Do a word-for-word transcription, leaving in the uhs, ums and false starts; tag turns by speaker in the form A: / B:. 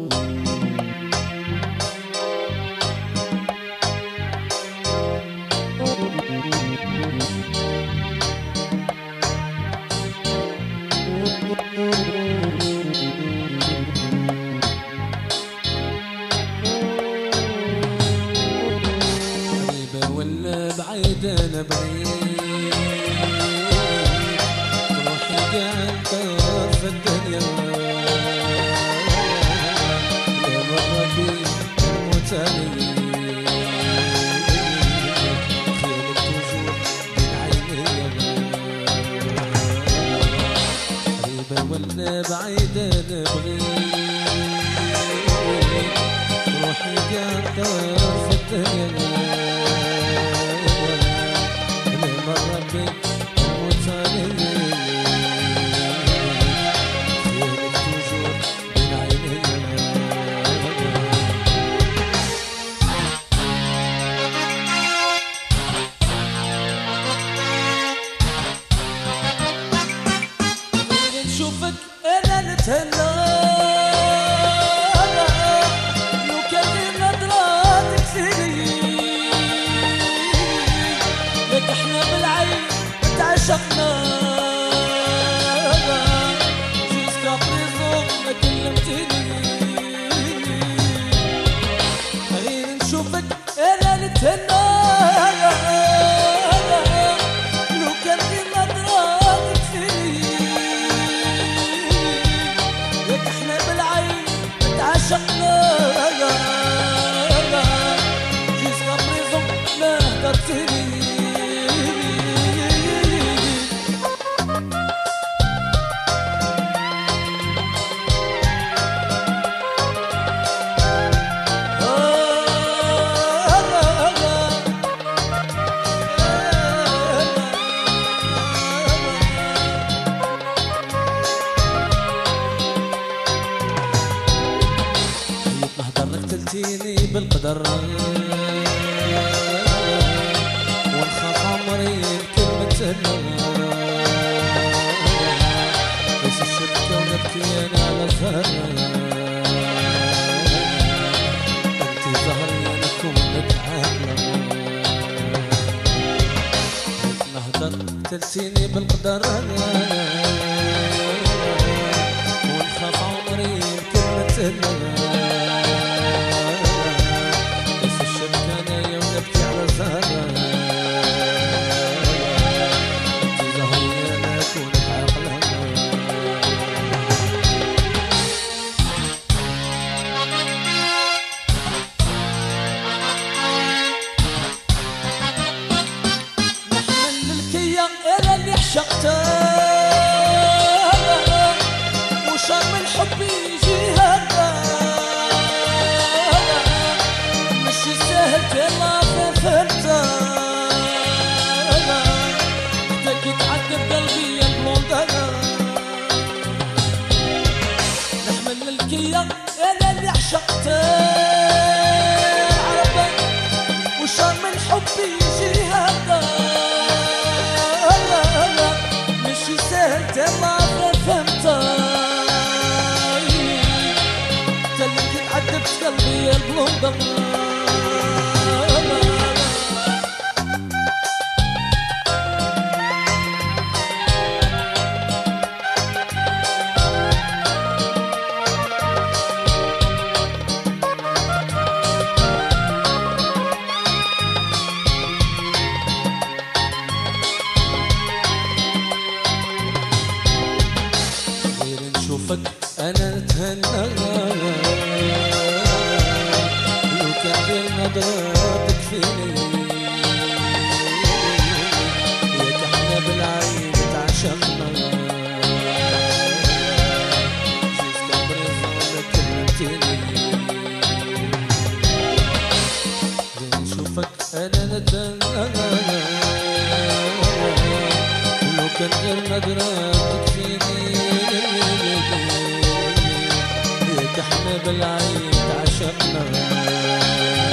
A: بعيد انا بعيد روحي قاعد في الدنيا يا مرة في المتالي خيالك توجور بين عيني قريبة ولا بعيد انا بعيد روحي قاعد في الدنيا
B: شوفك انا نتهنى لو كان نظراتك فيني لك احنا بالعين تعشقنا جيسكا بريزون ما كلمتني غير نشوفك انا نتهنى لو كان نظراتك فيني عشقنا جيسكا بريزون ما هدرتني
A: قتلتيني بالقدر ونخاف عمري بكلمة الهوى بس الشبكة ونبكي أنا على الزهر أنتي زهري أنا كونك عاقلة نهدر قتلتيني بالقدر ونخاف عمري بكلمة الهوى
B: انا اللي عشقته وشر من حبي يجي هكا مش سهل يلا فهمته بدك يتعذب قلبي يا بلوندانا نحمل الكيا انا اللي عشقته عرفك وشر من حبي يجي هكا ما فهمتها تلي تتعذب قلبي يا البلوندر
A: أنا نتهنى لو كان غير نظراتك فيني ياك احنا بالعين تعشقنا جيسكا بريزون كلمتيني زين نشوفك أنا نتهنى لو كان غير نظراتك فيني احنا بالعين تعشقنا